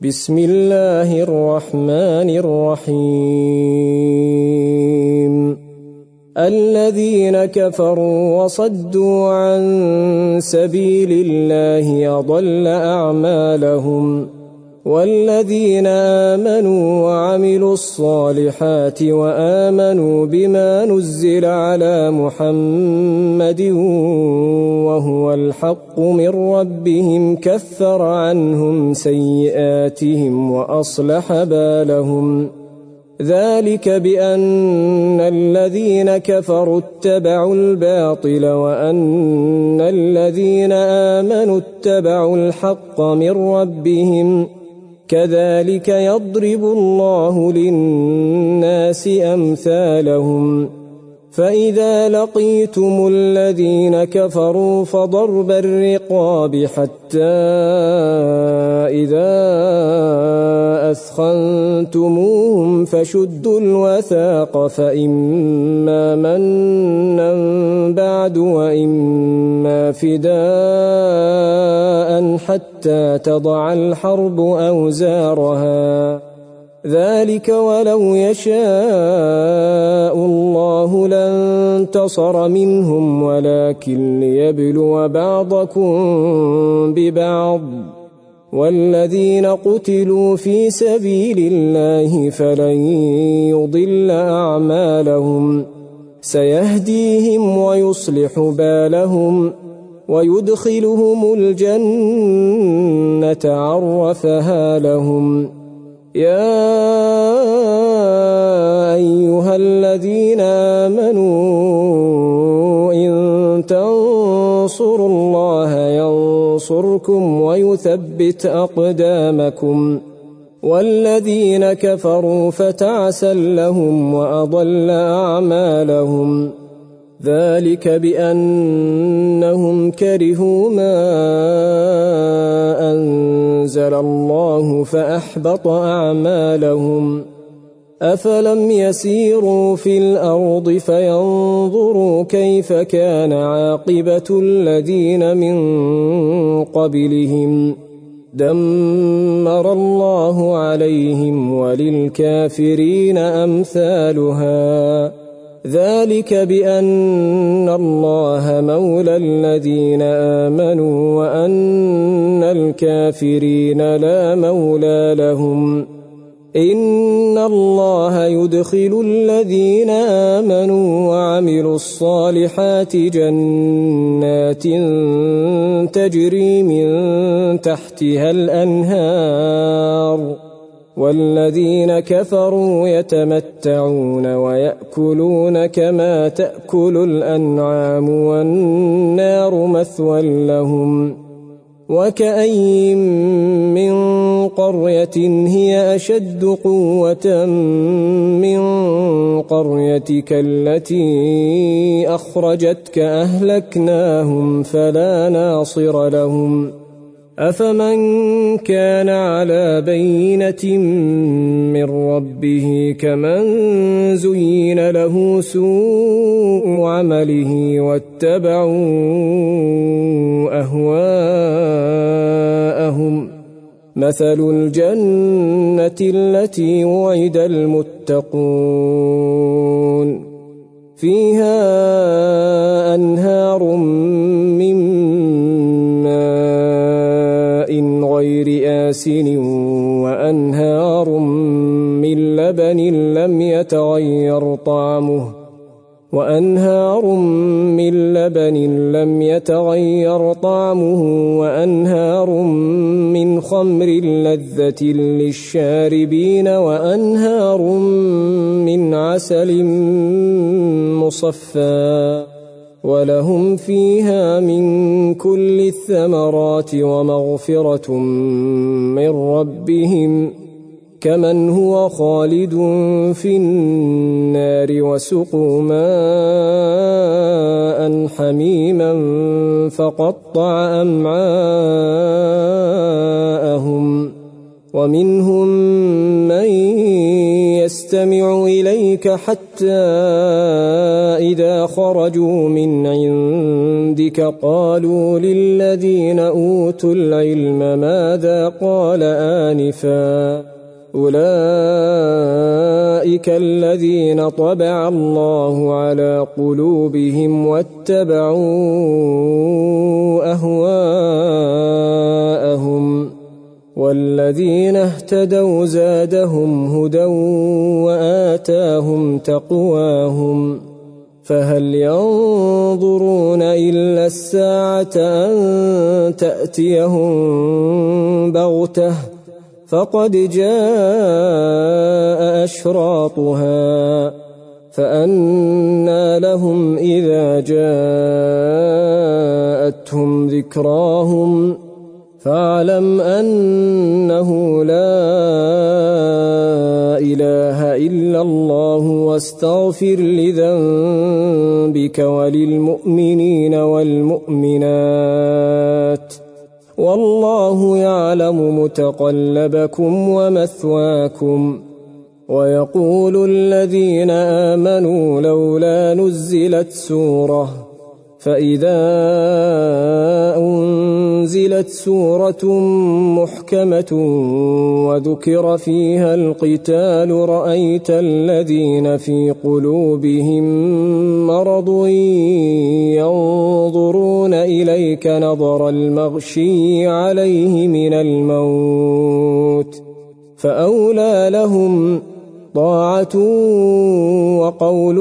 بسم الله الرحمن الرحيم الذين كفروا وصدوا عن سبيل الله أضل أعمالهم والذين آمنوا وعملوا الصالحات وآمنوا بما نزل على محمد وهو الحق من ربهم كفر عنهم سيئاتهم وأصلح بالهم ذلك بأن الذين كفروا اتبعوا الباطل وأن الذين آمنوا اتبعوا الحق من ربهم كذلك يضرب الله للناس أمثالهم فإذا لقيتم الذين كفروا فضرب الرقاب حتى إذا أثخنتموهم فشدوا الوثاق فإما منا بعد وإما فداء حتى تضع الحرب أوزارها ذلك ولو يشاء الله لانتصر منهم ولكن ليبلو بعضكم ببعض والذين قتلوا في سبيل الله فلن يضل أعمالهم سيهديهم ويصلح بالهم ويدخلهم الجنة عرفها لهم يا أيها الذين آمنوا إن تنصروا الله ينصركم ويثبت أقدامكم والذين كفروا فتعسا لهم وأضل أعمالهم ذلك بأنهم كرهوا ما أنزل الله فأحبط أعمالهم أفلم يسيروا في الأرض فينظروا كيف كان عاقبة الذين من قبلهم دمر الله عليهم وللكافرين أمثالها ذلك بأن الله مولى الذين آمنوا وأن الكافرين لا مولى لهم إن الله يدخل الذين آمنوا وعملوا الصالحات جنات تجري من تحتها الأنهار والذين كفروا يتمتعون ويأكلون كما تأكل الأنعام والنار مثوى لهم وكأين من قرية هي أشد قوة من قريتك التي أخرجتك أهلكناهم فلا ناصر لهم أفمن كان على بينة من ربه كمن زين له سوء عمله واتبعوا أهواءهم مثل الجنة التي وعد المتقون فيها أنهار من غير آسن وأنهار من لبن لم يتغير طعمه وأنهار من خمر لذة للشاربين وأنهار من عسل مصفى ولهم فيها من كل الثمرات ومغفرة من ربهم كمن هو خالد في النار وسقوا ماء حميما فقطع أمعاءهم ومنهم من يستمع إليك حتى إذا خرجوا من عندك قالوا للذين أوتوا العلم ماذا قال آنفا أولئك الذين طبع الله على قلوبهم واتبعوا أهواءهم والذين اهتدوا زادهم هدى وآتاهم تقواهم فهل ينظرون إلا الساعة أن تأتيهم بغتة فقد جاء أشراطها فأنى لهم إذا جاءتهم ذكراهم فاعلم أنه لا إله إلا الله واستغفر لذنبك وللمؤمنين والمؤمنات والله يعلم متقلبكم ومثواكم ويقول الذين آمنوا لولا نزلت سورة فإذا أنزلت سورة محكمة وذكر فيها القتال رأيت الذين في قلوبهم مرض ينظرون إليك نظر المغشي عليه من الموت فأولى لهم طاعة وقول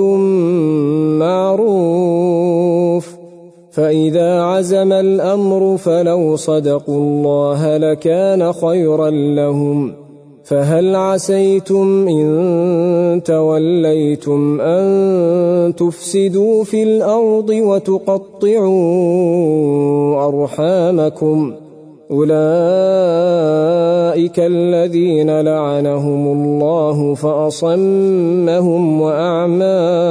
معروف فإذا عزم الأمر فلو صدقوا الله لكان خيرا لهم فهل عسيتم إن توليتم أن تفسدوا في الأرض وتقطعوا أرحامكم أولئك الذين لعنهم الله فأصمهم وأعمى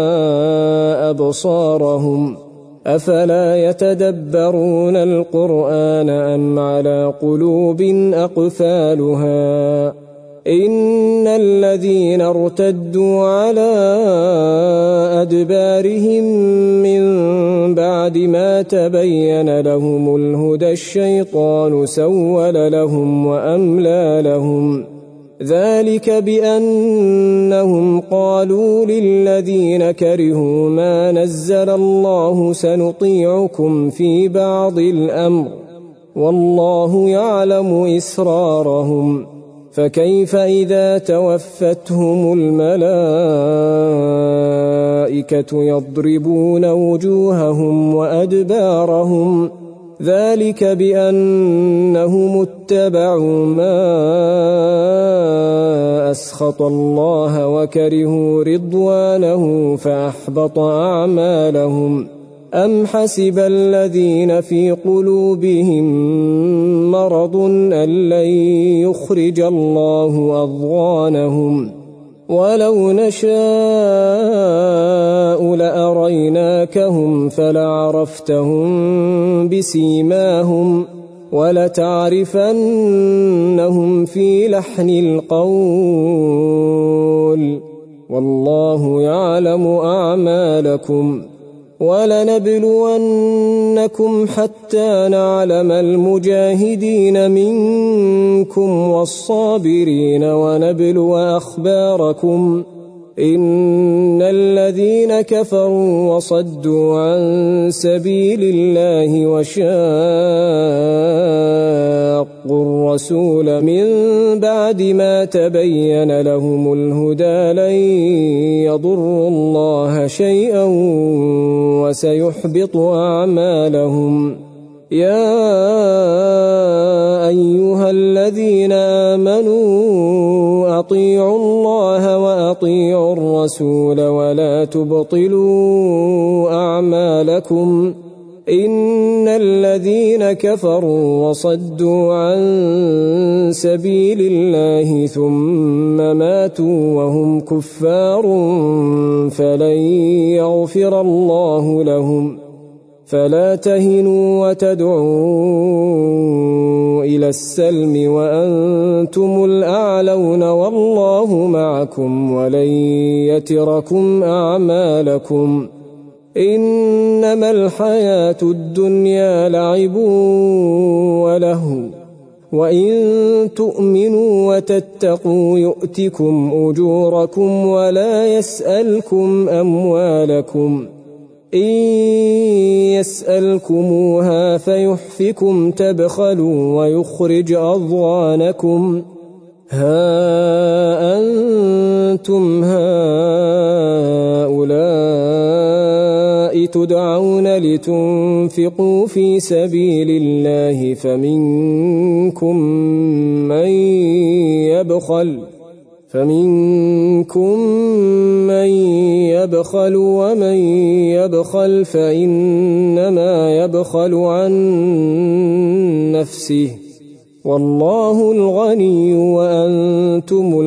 أبصارهم أفلا يتدبرون القرآن أم على قلوب أقفالها إن الذين ارتدوا على أدبارهم من بعد ما تبين لهم الهدى الشيطان سول لهم وأملى لهم ذلك بأنهم قالوا للذين كرهوا ما نزل الله سنطيعكم في بعض الأمر والله يعلم إسرارهم فكيف إذا توفتهم الملائكة يضربون وجوههم وأدبارهم ذلك بأنهم اتبعوا ما أسخط الله وكرهوا رضوانه فأحبط أعمالهم أم حسب الذين في قلوبهم مرض أن لن يخرج الله أضغانهم ولو نشاء لأريناكهم فلعرفتهم بسيماهم ولتعرفنهم في لحن القول والله يعلم أعمالكم ولنبلونكم حتى نعلم المجاهدين منكم والصابرين ونبلو أخباركم إن الذين كفروا وصدوا عن سبيل الله وشاقوا الرسول من بعد ما تبين لهم الهدى لن يضروا الله شيئا وسيحبط أعمالهم يا أيها الذين آمنوا أطيعوا الله وأطيعوا الرسول ولا تبطلوا أعمالكم إن الذين كفروا وصدوا عن سبيل الله ثم ماتوا وهم كفار فلن يغفر الله لهم فلا تهنوا وتدعوا إلى السلم وأنتم الأعلون والله معكم ولن يتركم أعمالكم إنما الحياة الدنيا لعب ولهو وإن تؤمنوا وتتقوا يؤتكم أجوركم ولا يسألكم أموالكم إن يسألكموها فيحفكم تبخلوا ويخرج أضغانكم ها أنتم هؤلاء تدعون لتنفقوا في سبيل الله فمنكم من يبخل ومن يبخل فإنما يبخل عن نفسه والله الغني وأنتم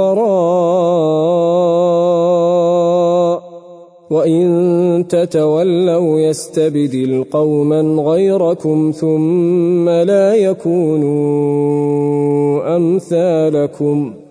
الفقراء وإن تتولوا يستبدل قوما غيركم ثم لا يكونوا أمثالكم